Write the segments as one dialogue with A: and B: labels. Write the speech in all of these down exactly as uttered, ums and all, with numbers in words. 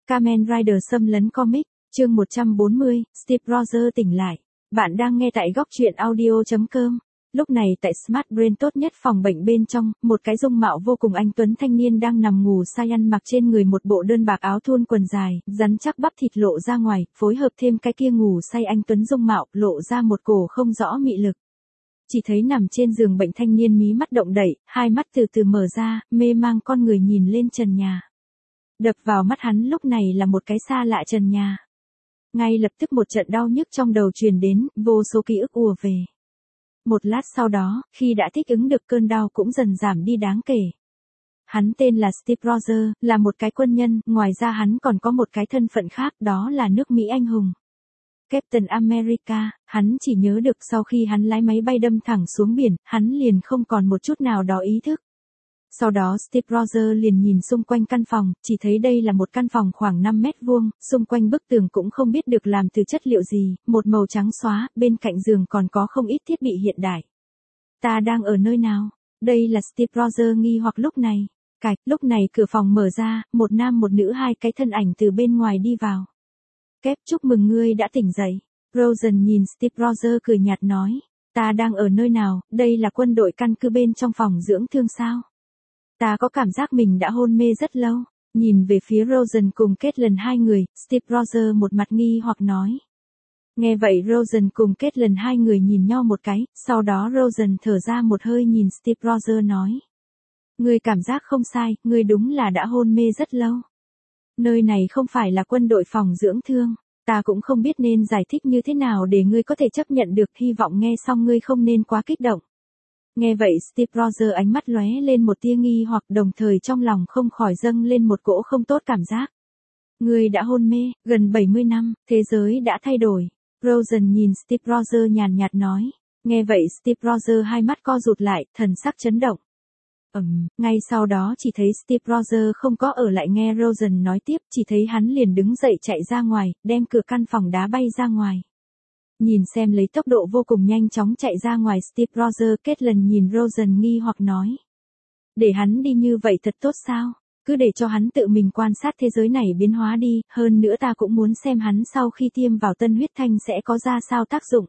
A: Kamen Rider xâm lấn comic, chương một trăm bốn mươi, Steve Rogers tỉnh lại. Bạn đang nghe tại góc truyện audio chấm com. Lúc này tại Smart Brain tốt nhất phòng bệnh bên trong, một cái dung mạo vô cùng anh tuấn thanh niên đang nằm ngủ say ăn mặc trên người một bộ đơn bạc áo thun quần dài, rắn chắc bắp thịt lộ ra ngoài, phối hợp thêm cái kia ngủ say anh tuấn dung mạo, lộ ra một cổ không rõ mị lực. Chỉ thấy nằm trên giường bệnh thanh niên mí mắt động đậy, hai mắt từ từ mở ra, mê mang con người nhìn lên trần nhà. Đập vào mắt hắn lúc này là một cái xa lạ trần nhà. Ngay lập tức một trận đau nhức trong đầu truyền đến, vô số ký ức ùa về. Một lát sau đó, khi đã thích ứng được cơn đau cũng dần giảm đi đáng kể. Hắn tên là Steve Rogers, là một cái quân nhân, ngoài ra hắn còn có một cái thân phận khác, đó là nước Mỹ anh hùng. Captain America, hắn chỉ nhớ được sau khi hắn lái máy bay đâm thẳng xuống biển, hắn liền không còn một chút nào đó ý thức. Sau đó Steve Rogers liền nhìn xung quanh căn phòng, chỉ thấy đây là một căn phòng khoảng năm mét vuông, xung quanh bức tường cũng không biết được làm từ chất liệu gì, một màu trắng xóa, bên cạnh giường còn có không ít thiết bị hiện đại. Ta đang ở nơi nào? Đây là Steve Rogers nghi hoặc lúc này. Cạch, lúc này cửa phòng mở ra, một nam một nữ hai cái thân ảnh từ bên ngoài đi vào. Kép, chúc mừng ngươi đã tỉnh dậy. Rosen nhìn Steve Rogers cười nhạt nói. Ta đang ở nơi nào, đây là quân đội căn cứ bên trong phòng dưỡng thương sao? Ta có cảm giác mình đã hôn mê rất lâu. Nhìn về phía Rosen cùng Caitlin hai người, Steve Rogers một mặt nghi hoặc nói. Nghe vậy Rosen cùng Caitlin hai người nhìn nhau một cái, sau đó Rosen thở ra một hơi nhìn Steve Rogers nói. Ngươi cảm giác không sai, ngươi đúng là đã hôn mê rất lâu. Nơi này không phải là quân đội phòng dưỡng thương, ta cũng không biết nên giải thích như thế nào để ngươi có thể chấp nhận được, hy vọng nghe xong ngươi không nên quá kích động. Nghe vậy Steve Rogers ánh mắt lóe lên một tia nghi hoặc, đồng thời trong lòng không khỏi dâng lên một cỗ không tốt cảm giác. Ngươi đã hôn mê, gần bảy mươi năm, thế giới đã thay đổi. Rosen nhìn Steve Rogers nhàn nhạt nói. Nghe vậy Steve Rogers hai mắt co rụt lại, thần sắc chấn động. Ừm, um, ngay sau đó chỉ thấy Steve Rogers không có ở lại nghe Rosen nói tiếp, chỉ thấy hắn liền đứng dậy chạy ra ngoài, đem cửa căn phòng đá bay ra ngoài. Nhìn xem lấy tốc độ vô cùng nhanh chóng chạy ra ngoài Steve Rogers, Caitlin nhìn Rosen nghi hoặc nói. Để hắn đi như vậy thật tốt sao? Cứ để cho hắn tự mình quan sát thế giới này biến hóa đi, hơn nữa ta cũng muốn xem hắn sau khi tiêm vào tân huyết thanh sẽ có ra sao tác dụng.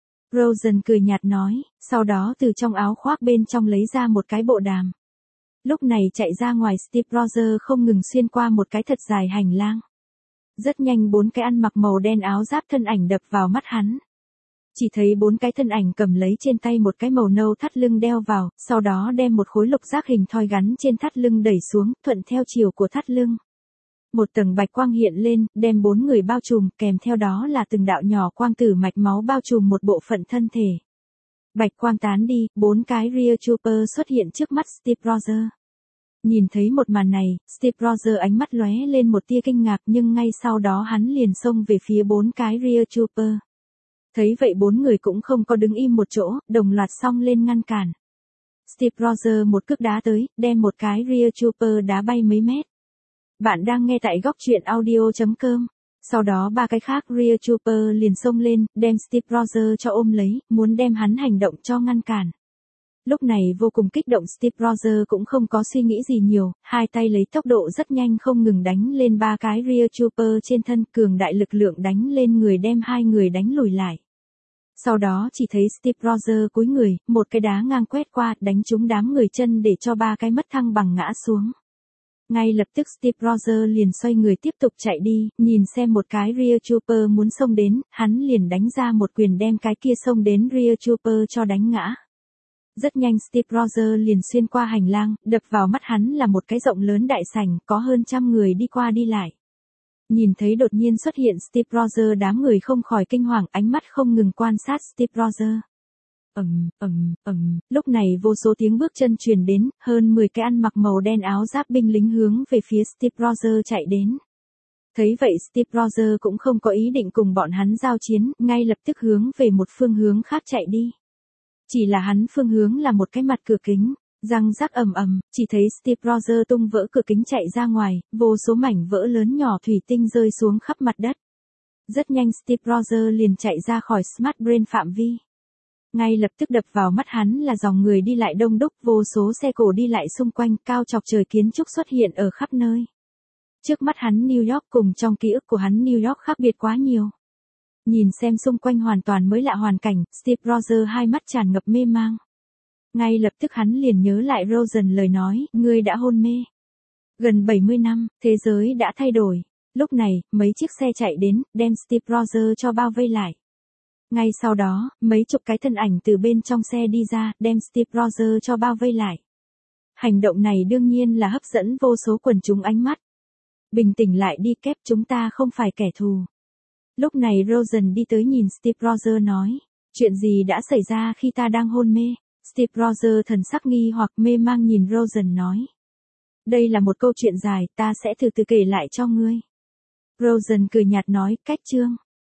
A: Rosen cười nhạt nói, sau đó từ trong áo khoác bên trong lấy ra một cái bộ đàm. Lúc này chạy ra ngoài Steve Rogers không ngừng xuyên qua một cái thật dài hành lang. Rất nhanh bốn cái ăn mặc màu đen áo giáp thân ảnh đập vào mắt hắn. Chỉ thấy bốn cái thân ảnh cầm lấy trên tay một cái màu nâu thắt lưng đeo vào, sau đó đem một khối lục giác hình thoi gắn trên thắt lưng đẩy xuống, thuận theo chiều của thắt lưng. Một tầng bạch quang hiện lên, đem bốn người bao trùm, kèm theo đó là từng đạo nhỏ quang tử mạch máu bao trùm một bộ phận thân thể. Bạch quang tán đi, bốn cái Rear Trooper xuất hiện trước mắt Steve Rogers. Nhìn thấy một màn này, Steve Rogers ánh mắt lóe lên một tia kinh ngạc, nhưng ngay sau đó hắn liền xông về phía bốn cái Rear Trooper. Thấy vậy bốn người cũng không có đứng im một chỗ, đồng loạt xông lên ngăn cản. Steve Rogers một cước đá tới, đem một cái Rear Trooper đá bay mấy mét. Bạn đang nghe tại góc truyện audio chấm com. Sau đó ba cái khác Rear Trooper liền xông lên, đem Steve Rogers cho ôm lấy, muốn đem hắn hành động cho ngăn cản. Lúc này vô cùng kích động Steve Rogers cũng không có suy nghĩ gì nhiều, hai tay lấy tốc độ rất nhanh không ngừng đánh lên ba cái Rear Trooper trên thân, cường đại lực lượng đánh lên người đem hai người đánh lùi lại. Sau đó chỉ thấy Steve Rogers cúi người, một cái đá ngang quét qua, đánh trúng đám người chân để cho ba cái mất thăng bằng ngã xuống. Ngay lập tức Steve Rogers liền xoay người tiếp tục chạy đi, nhìn xem một cái Rear Trooper muốn xông đến, hắn liền đánh ra một quyền đem cái kia xông đến Rear Trooper cho đánh ngã. Rất nhanh Steve Rogers liền xuyên qua hành lang, đập vào mắt hắn là một cái rộng lớn đại sảnh, có hơn trăm người đi qua đi lại. Nhìn thấy đột nhiên xuất hiện Steve Rogers, đám người không khỏi kinh hoàng, ánh mắt không ngừng quan sát Steve Rogers. Ầm, ầm, ầm, lúc này vô số tiếng bước chân truyền đến, hơn mười cái ăn mặc màu đen áo giáp binh lính hướng về phía Steve Rogers chạy đến. Thấy vậy Steve Rogers cũng không có ý định cùng bọn hắn giao chiến, ngay lập tức hướng về một phương hướng khác chạy đi. Chỉ là hắn phương hướng là một cái mặt cửa kính, răng rắc ầm ầm, chỉ thấy Steve Rogers tung vỡ cửa kính chạy ra ngoài, vô số mảnh vỡ lớn nhỏ thủy tinh rơi xuống khắp mặt đất. Rất nhanh Steve Rogers liền chạy ra khỏi Smart Brain phạm vi. Ngay lập tức đập vào mắt hắn là dòng người đi lại đông đúc, vô số xe cổ đi lại xung quanh, cao chọc trời kiến trúc xuất hiện ở khắp nơi. Trước mắt hắn New York cùng trong ký ức của hắn New York khác biệt quá nhiều. Nhìn xem xung quanh hoàn toàn mới lạ hoàn cảnh, Steve Rogers hai mắt tràn ngập mê mang. Ngay lập tức hắn liền nhớ lại Rosen lời nói, ngươi đã hôn mê. Gần bảy mươi năm, thế giới đã thay đổi. Lúc này, mấy chiếc xe chạy đến, đem Steve Rogers cho bao vây lại. Ngay sau đó, mấy chục cái thân ảnh từ bên trong xe đi ra, đem Steve Rogers cho bao vây lại. Hành động này đương nhiên là hấp dẫn vô số quần chúng ánh mắt. Bình tĩnh lại đi Kép, chúng ta không phải kẻ thù. Lúc này Rosen đi tới nhìn Steve Rogers nói, chuyện gì đã xảy ra khi ta đang hôn mê? Steve Rogers thần sắc nghi hoặc mê mang nhìn Rosen nói. Đây là một câu chuyện dài, ta sẽ từ từ kể lại cho ngươi. Rosen cười nhạt nói, cách chương.